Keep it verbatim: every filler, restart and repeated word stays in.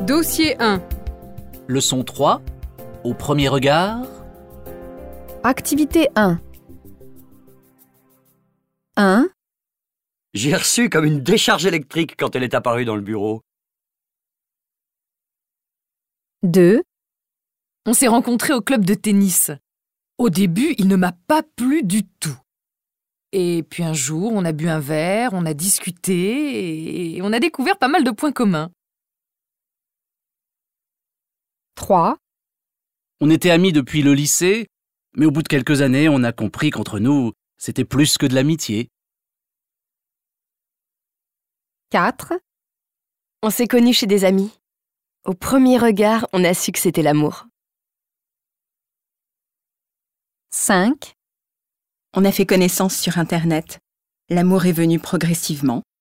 Dossier un. Leçon trois. Au premier regard. Activité un. un. J'ai reçu comme une décharge électrique quand elle est apparue dans le bureau. deux. On s'est rencontrés au club de tennis. Au début, il ne m'a pas plu du tout. Et puis un jour, on a bu un verre, on a discuté et on a découvert pas mal de points communs. trois. On était amis depuis le lycée, mais au bout de quelques années, on a compris qu'entre nous, c'était plus que de l'amitié. quatre. On s'est connus chez des amis. Au premier regard, on a su que c'était l'amour. cinq. On a fait connaissance sur Internet. L'amour est venu progressivement.